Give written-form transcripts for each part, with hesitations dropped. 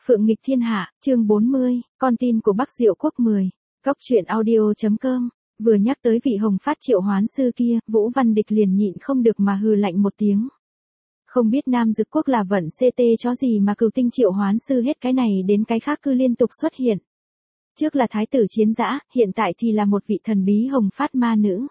Phượng nghịch thiên hạ, chương 40, con tin của Bắc Diệu Quốc 10. Góc truyện audio.com. Vừa nhắc tới vị Hồng Phát triệu hoán sư kia, Vũ Văn Địch liền nhịn không được mà hừ lạnh một tiếng. Không biết Nam Dực Quốc là vận CT chó gì mà cừu tinh triệu hoán sư hết cái này đến cái khác cứ liên tục xuất hiện. Trước là thái tử chiến dã, hiện tại thì là một vị thần bí Hồng Phát ma nữ.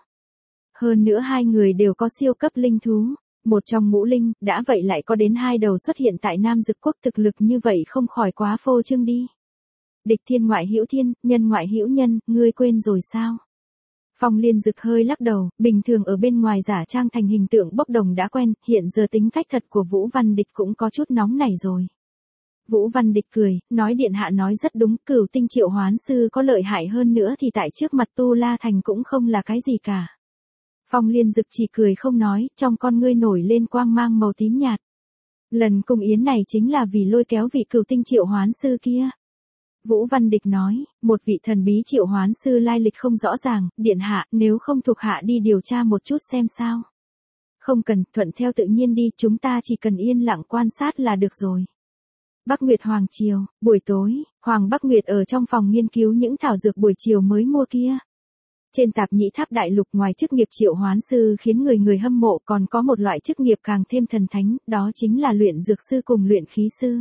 Hơn nữa hai người đều có siêu cấp linh thú. Một trong ngũ linh, đã vậy lại có đến hai đầu xuất hiện tại Nam Dực Quốc, thực lực như vậy không khỏi quá phô trương đi. Địch thiên ngoại hữu thiên, nhân ngoại hữu nhân, ngươi quên rồi sao? Phong Liên Dực hơi lắc đầu, bình thường ở bên ngoài giả trang thành hình tượng bốc đồng đã quen, hiện giờ tính cách thật của Vũ Văn Địch cũng có chút nóng nảy rồi. Vũ Văn Địch cười, nói điện hạ nói rất đúng, cửu tinh triệu hoán sư có lợi hại hơn nữa thì tại trước mặt Tu La Thành cũng không là cái gì cả. Phong Liên Dực chỉ cười không nói, trong con ngươi nổi lên quang mang màu tím nhạt. Lần cung yến này chính là vì lôi kéo vị cửu tinh triệu hoán sư kia. Vũ Văn Địch nói, một vị thần bí triệu hoán sư lai lịch không rõ ràng, điện hạ, nếu không thuộc hạ đi điều tra một chút xem sao. Không cần, thuận theo tự nhiên đi, chúng ta chỉ cần yên lặng quan sát là được rồi. Bắc Nguyệt Hoàng Triều, buổi tối, Hoàng Bắc Nguyệt ở trong phòng nghiên cứu những thảo dược buổi chiều mới mua kia. Trên Tạp Nhĩ Tháp Đại Lục ngoài chức nghiệp triệu hoán sư khiến người hâm mộ còn có một loại chức nghiệp càng thêm thần thánh, đó chính là luyện dược sư cùng luyện khí sư.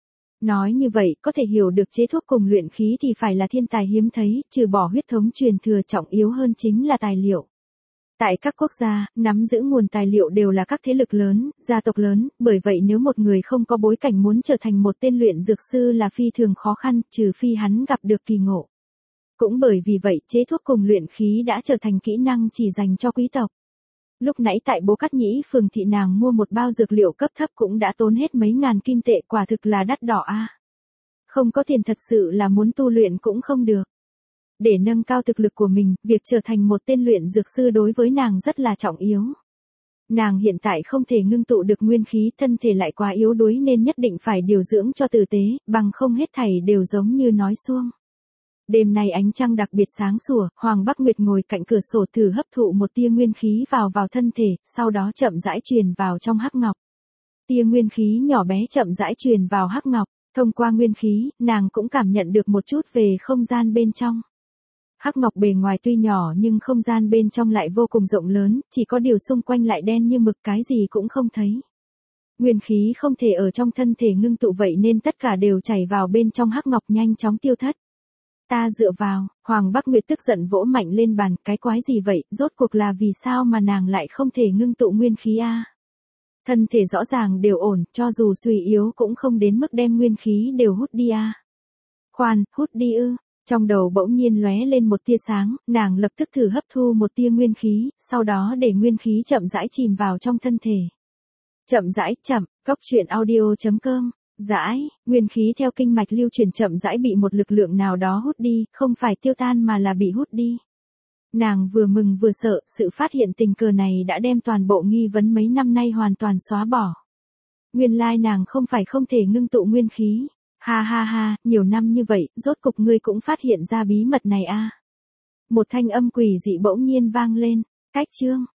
Nói như vậy, có thể hiểu được chế thuốc cùng luyện khí thì phải là thiên tài hiếm thấy, trừ bỏ huyết thống truyền thừa trọng yếu hơn chính là tài liệu. Tại các quốc gia, nắm giữ nguồn tài liệu đều là các thế lực lớn, gia tộc lớn, bởi vậy nếu một người không có bối cảnh muốn trở thành một tên luyện dược sư là phi thường khó khăn, trừ phi hắn gặp được kỳ ngộ. Cũng bởi vì vậy, chế thuốc cùng luyện khí đã trở thành kỹ năng chỉ dành cho quý tộc. Lúc nãy tại Bố Cát Nhĩ phường thị nàng mua một bao dược liệu cấp thấp cũng đã tốn hết mấy ngàn kim tệ, quả thực là đắt đỏ a. Không có tiền thật sự là muốn tu luyện cũng không được. Để nâng cao thực lực của mình, việc trở thành một tên luyện dược sư đối với nàng rất là trọng yếu. Nàng hiện tại không thể ngưng tụ được nguyên khí, thân thể lại quá yếu đuối nên nhất định phải điều dưỡng cho tử tế, bằng không hết thảy đều giống như nói suông. Đêm nay ánh trăng đặc biệt sáng sủa, Hoàng Bắc Nguyệt ngồi cạnh cửa sổ thử hấp thụ một tia nguyên khí vào thân thể, sau đó chậm rãi truyền vào trong hắc ngọc. Tia nguyên khí nhỏ bé chậm rãi truyền vào hắc ngọc, thông qua nguyên khí, nàng cũng cảm nhận được một chút về không gian bên trong. Hắc ngọc bề ngoài tuy nhỏ nhưng không gian bên trong lại vô cùng rộng lớn, chỉ có điều xung quanh lại đen như mực, cái gì cũng không thấy. Nguyên khí không thể ở trong thân thể ngưng tụ vậy nên tất cả đều chảy vào bên trong hắc ngọc nhanh chóng tiêu thất. Ta dựa vào, Hoàng Bắc Nguyệt tức giận vỗ mạnh lên bàn, cái quái gì vậy, rốt cuộc là vì sao mà nàng lại không thể ngưng tụ nguyên khí a? Thân thể rõ ràng đều ổn, cho dù suy yếu cũng không đến mức đem nguyên khí đều hút đi a. Khoan, hút đi ư? Trong đầu bỗng nhiên lóe lên một tia sáng, nàng lập tức thử hấp thu một tia nguyên khí, sau đó để nguyên khí chậm rãi chìm vào trong thân thể. Chậm rãi, chậm, góc truyện audio.com. Rãi, nguyên khí theo kinh mạch lưu truyền chậm rãi bị một lực lượng nào đó hút đi, không phải tiêu tan mà là bị hút đi. Nàng vừa mừng vừa sợ, sự phát hiện tình cờ này đã đem toàn bộ nghi vấn mấy năm nay hoàn toàn xóa bỏ. Nguyên lai nàng không phải không thể ngưng tụ nguyên khí. Ha ha ha, nhiều năm như vậy, rốt cục ngươi cũng phát hiện ra bí mật này a. Một thanh âm quỷ dị bỗng nhiên vang lên, cách chương.